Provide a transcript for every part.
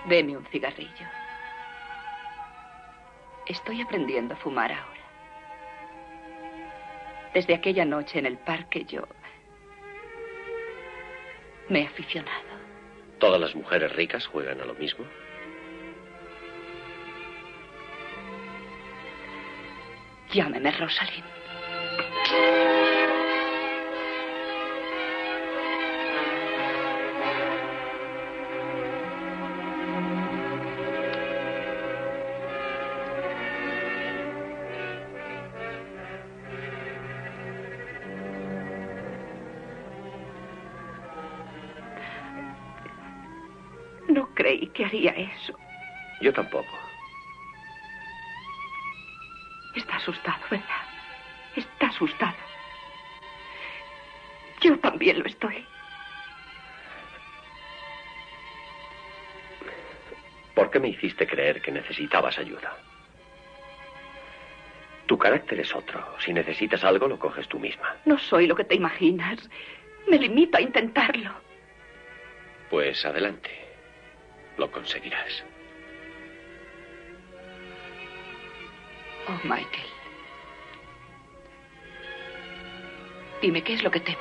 Deme un cigarrillo. Estoy aprendiendo a fumar ahora. Desde aquella noche en el parque yo me he aficionado. ¿Todas las mujeres ricas juegan a lo mismo? Llámeme Rosalind. No creí que haría eso. Yo tampoco. Está asustado, ¿verdad? Está asustado. Yo también lo estoy. ¿Por qué me hiciste creer que necesitabas ayuda? Tu carácter es otro. Si necesitas algo, lo coges tú misma. No soy lo que te imaginas. Me limito a intentarlo. Pues adelante. Lo conseguirás. Oh, Michael. Dime, ¿qué es lo que temes?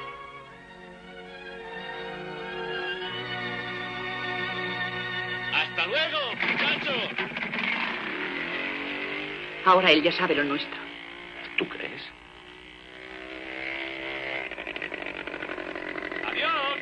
¡Hasta luego, muchacho! Ahora él ya sabe lo nuestro. ¿Tú crees? ¡Adiós!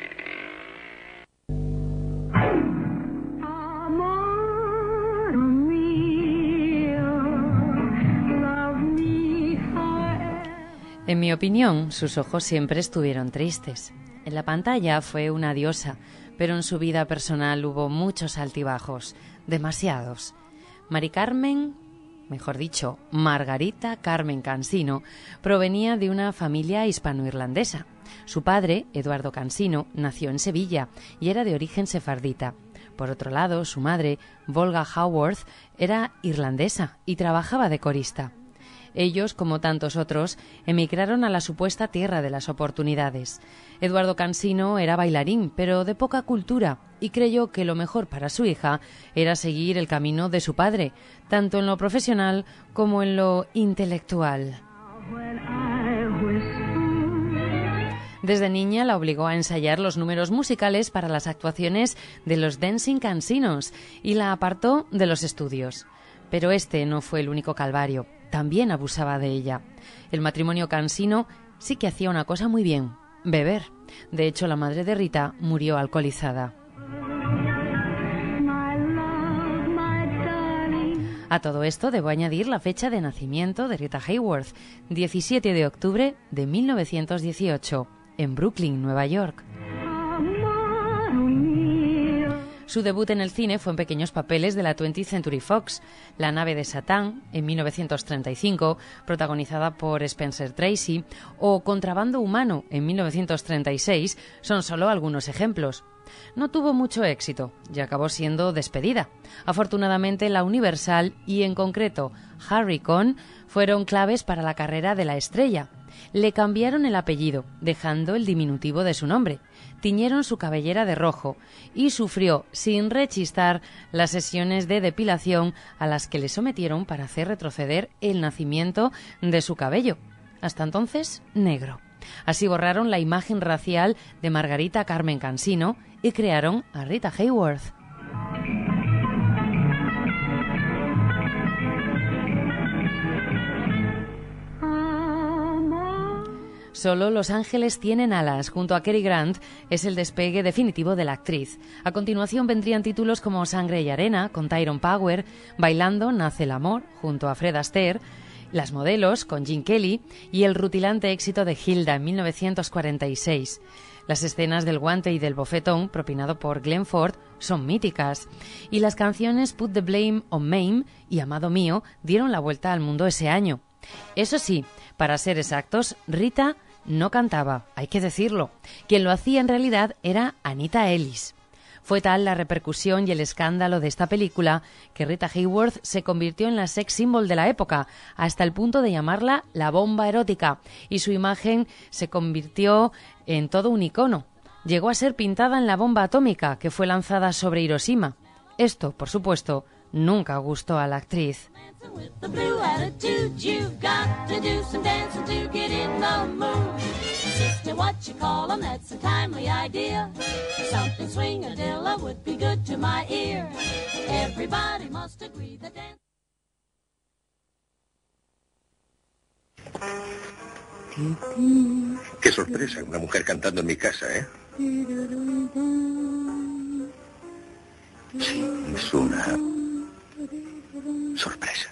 En mi opinión, sus ojos siempre estuvieron tristes. En la pantalla fue una diosa, pero en su vida personal hubo muchos altibajos, demasiados. Mari Carmen, mejor dicho, Margarita Carmen Cansino, provenía de una familia hispano-irlandesa. Su padre, Eduardo Cansino, nació en Sevilla y era de origen sefardita. Por otro lado, su madre, Volga Haworth, era irlandesa y trabajaba de corista. Ellos, como tantos otros, emigraron a la supuesta tierra de las oportunidades. Eduardo Cansino era bailarín, pero de poca cultura, y creyó que lo mejor para su hija era seguir el camino de su padre, tanto en lo profesional como en lo intelectual. Desde niña la obligó a ensayar los números musicales para las actuaciones de los Dancing Cansinos y la apartó de los estudios. Pero este no fue el único calvario. También abusaba de ella. El matrimonio Cansino sí que hacía una cosa muy bien: beber. De hecho, la madre de Rita murió alcoholizada. A todo esto debo añadir la fecha de nacimiento de Rita Hayworth, 17 de octubre de 1918, en Brooklyn, Nueva York. Su debut en el cine fue en pequeños papeles de la 20th Century Fox. La nave de Satán, en 1935, protagonizada por Spencer Tracy, o Contrabando humano, en 1936, son solo algunos ejemplos. No tuvo mucho éxito y acabó siendo despedida. Afortunadamente, la Universal y, en concreto, Harry Cohn fueron claves para la carrera de la estrella. Le cambiaron el apellido, dejando el diminutivo de su nombre. Tiñeron su cabellera de rojo y sufrió, sin rechistar, las sesiones de depilación a las que le sometieron para hacer retroceder el nacimiento de su cabello, hasta entonces negro. Así borraron la imagen racial de Margarita Carmen Cansino y crearon a Rita Hayworth. Solo Los ángeles tienen alas, junto a Cary Grant, es el despegue definitivo de la actriz. A continuación vendrían títulos como Sangre y arena, con Tyrone Power, Bailando nace el amor, junto a Fred Astaire, Las modelos, con Gene Kelly, y el rutilante éxito de Hilda, en 1946. Las escenas del guante y del bofetón, propinado por Glenn Ford, son míticas. Y las canciones Put the Blame on Mame y Amado mío dieron la vuelta al mundo ese año. Eso sí, para ser exactos, Rita no cantaba, hay que decirlo. Quien lo hacía en realidad era Anita Ellis. Fue tal la repercusión y el escándalo de esta película que Rita Hayworth se convirtió en la sex symbol de la época, hasta el punto de llamarla la bomba erótica, y su imagen se convirtió en todo un icono. Llegó a ser pintada en la bomba atómica que fue lanzada sobre Hiroshima. Esto, por supuesto, nunca gustó a la actriz. With the blue attitude, you've got to do some dancing to get in the mood. Sister, what you call 'em, that's a timely idea. Something swing-a-dilla would be good to my ear. Everybody must agree that dance... Qué sorpresa, una mujer cantando en mi casa, ¿eh? Sí, es una sorpresa.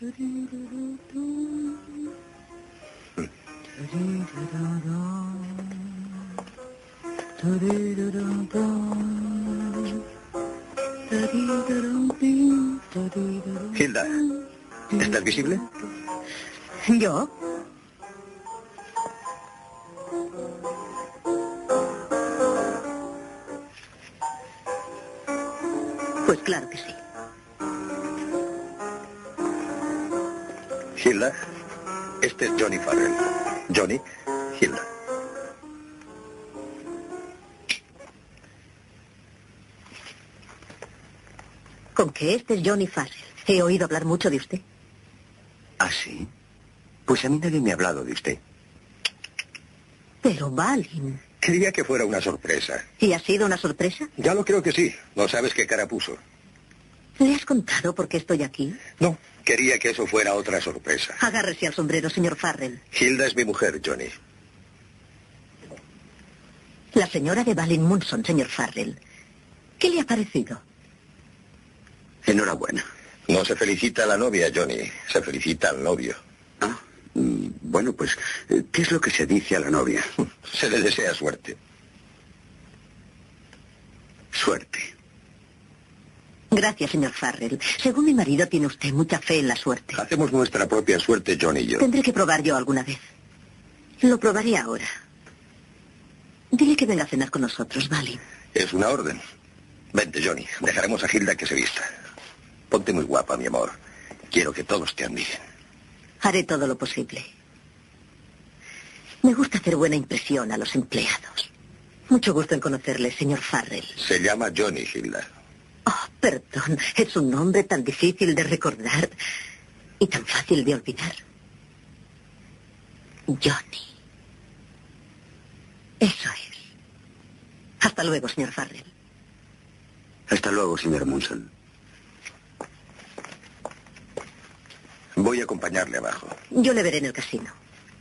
Hilda, ¿estás visible? ¿Yo? Pues claro que sí. Hilda, este es Johnny Farrell. Johnny, Hilda. ¿Con qué este es Johnny Farrell? He oído hablar mucho de usted. ¿Ah, sí? Pues a mí nadie me ha hablado de usted. Pero Balin. Quería que fuera una sorpresa. ¿Y ha sido una sorpresa? Ya lo creo que sí. No sabes qué cara puso. ¿Le has contado por qué estoy aquí? No, quería que eso fuera otra sorpresa. Agárrese al sombrero, señor Farrell. Hilda es mi mujer, Johnny. La señora de Balin Munson, señor Farrell. ¿Qué le ha parecido? Enhorabuena. No se felicita a la novia, Johnny. Se felicita al novio. Ah, bueno, pues, ¿qué es lo que se dice a la novia? Se le desea suerte. Suerte. Gracias, señor Farrell. Según mi marido, tiene usted mucha fe en la suerte. Hacemos nuestra propia suerte, Johnny y yo. Tendré que probar yo alguna vez. Lo probaré ahora. Dile que venga a cenar con nosotros, Balin. Es una orden. Vente, Johnny. Dejaremos a Hilda que se vista. Ponte muy guapa, mi amor. Quiero que todos te admiren. Haré todo lo posible. Me gusta hacer buena impresión a los empleados. Mucho gusto en conocerle, señor Farrell. Se llama Johnny, Hilda. Oh, perdón. Es un nombre tan difícil de recordar y tan fácil de olvidar. Johnny. Eso es. Hasta luego, señor Farrell. Hasta luego, señor Munson. Voy a acompañarle abajo. Yo le veré en el casino.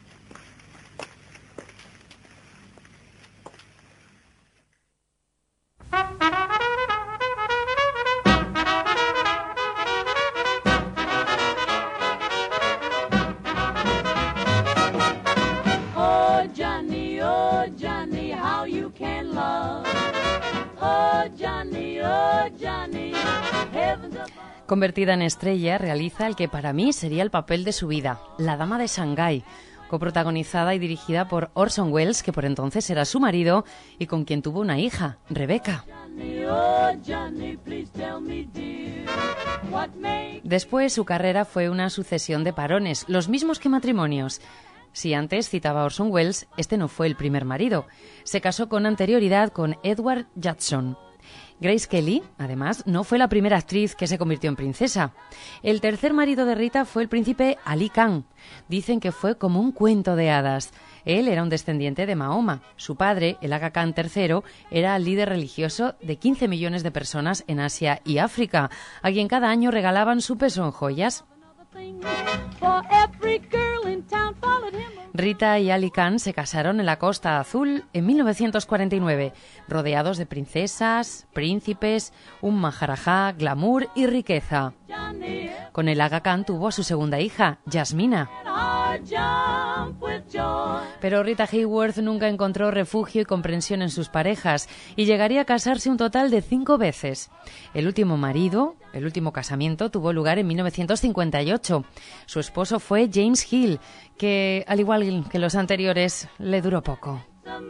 Oh, Johnny, how you can love. Oh, Johnny, heaven's above. Convertida en estrella, realiza el que para mí sería el papel de su vida, La Dama de Shanghái, coprotagonizada y dirigida por Orson Welles, que por entonces era su marido y con quien tuvo una hija, Rebecca. Después su carrera fue una sucesión de parones, los mismos que matrimonios. Si antes citaba a Orson Welles, este no fue el primer marido. Se casó con anterioridad con Edward Judson. Grace Kelly, además, no fue la primera actriz que se convirtió en princesa. El tercer marido de Rita fue el príncipe Ali Khan. Dicen que fue como un cuento de hadas. Él era un descendiente de Mahoma. Su padre, el Aga Khan III, era el líder religioso de 15 millones de personas en Asia y África, a quien cada año regalaban su peso en joyas. Rita y Ali Khan se casaron en la Costa Azul en 1949, rodeados de princesas, príncipes, un maharajá, glamour y riqueza. Con el Aga Khan tuvo a su segunda hija, Yasmina. Pero Rita Hayworth nunca encontró refugio y comprensión en sus parejas y llegaría a casarse un total de 5 veces. El último casamiento tuvo lugar en 1958. Su esposo fue James Hill, que, al igual que los anteriores, le duró poco.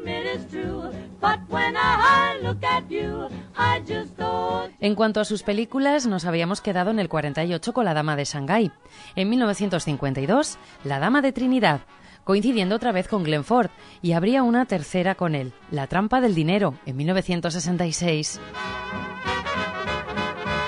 En cuanto a sus películas, nos habíamos quedado en el 48 con La Dama de Shanghái. En 1952, La Dama de Trinidad, coincidiendo otra vez con Glenn Ford, y habría una tercera con él, La Trampa del Dinero, en 1966.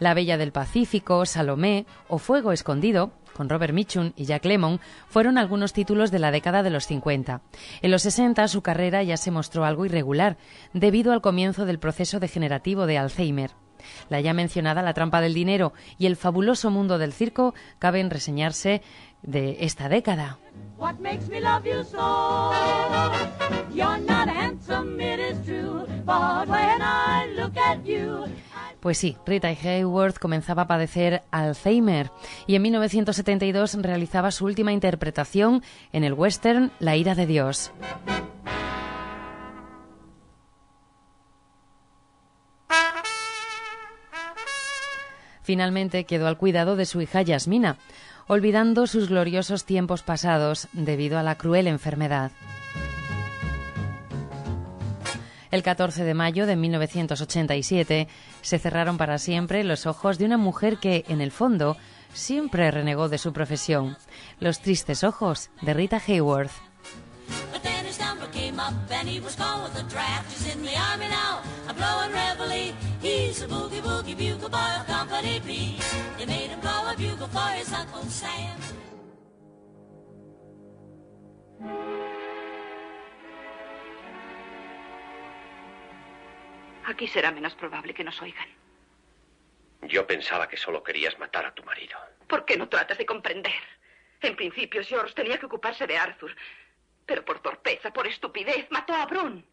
La Bella del Pacífico, Salomé o Fuego Escondido, con Robert Mitchum y Jack Lemmon, fueron algunos títulos de la década de los 50. En los 60 su carrera ya se mostró algo irregular, debido al comienzo del proceso degenerativo de Alzheimer. La ya mencionada La trampa del dinero y El fabuloso mundo del circo caben reseñarse de esta década. What makes me love you so? You're not handsome, it is true, but when I look at you... Pues sí, Rita Hayworth comenzaba a padecer Alzheimer y en 1972 realizaba su última interpretación en el western La ira de Dios. Finalmente quedó al cuidado de su hija Yasmina, olvidando sus gloriosos tiempos pasados debido a la cruel enfermedad. El 14 de mayo de 1987 se cerraron para siempre los ojos de una mujer que, en el fondo, siempre renegó de su profesión. Los tristes ojos de Rita Hayworth. Aquí será menos probable que nos oigan. Yo pensaba que solo querías matar a tu marido. ¿Por qué no tratas de comprender? En principio, George tenía que ocuparse de Arthur. Pero por torpeza, por estupidez, mató a Brun.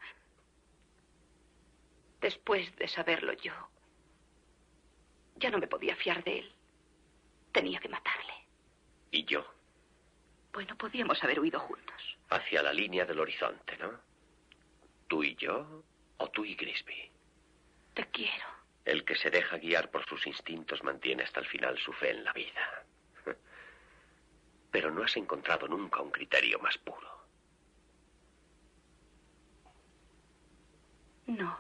Después de saberlo yo, ya no me podía fiar de él. Tenía que matarle. ¿Y yo? Bueno, podíamos haber huido juntos. Hacia la línea del horizonte, ¿no? ¿Tú y yo o tú y Grisby? Te quiero. El que se deja guiar por sus instintos mantiene hasta el final su fe en la vida. Pero no has encontrado nunca un criterio más puro. No.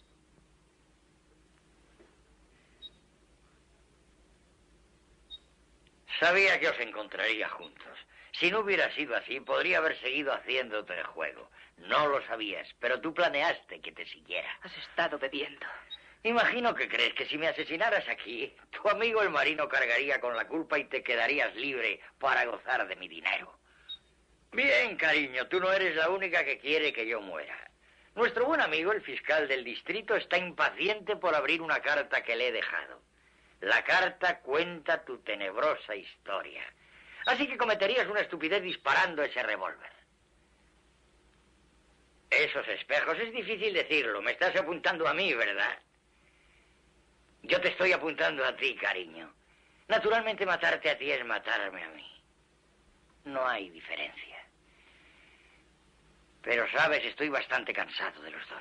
Sabía que os encontraría juntos. Si no hubiera sido así, podría haber seguido haciéndote el juego. No lo sabías, pero tú planeaste que te siguiera. Has estado bebiendo. Imagino que crees que si me asesinaras aquí, tu amigo el marino cargaría con la culpa y te quedarías libre para gozar de mi dinero. Bien, cariño, tú no eres la única que quiere que yo muera. Nuestro buen amigo, el fiscal del distrito, está impaciente por abrir una carta que le he dejado. La carta cuenta tu tenebrosa historia. Así que cometerías una estupidez disparando ese revólver. Esos espejos, es difícil decirlo. Me estás apuntando a mí, ¿verdad? Yo te estoy apuntando a ti, cariño. Naturalmente matarte a ti es matarme a mí. No hay diferencia. Pero, sabes, estoy bastante cansado de los dos.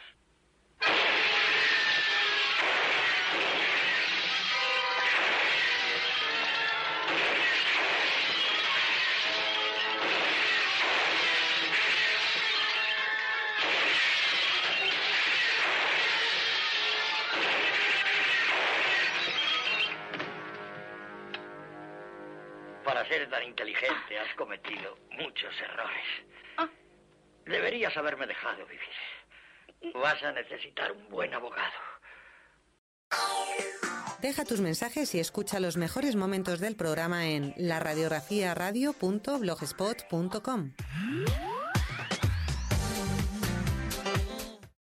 Para ser tan inteligente has cometido muchos errores. Deberías haberme dejado vivir. Vas a necesitar un buen abogado. Deja tus mensajes y escucha los mejores momentos del programa en laradiografiaradio.blogspot.com.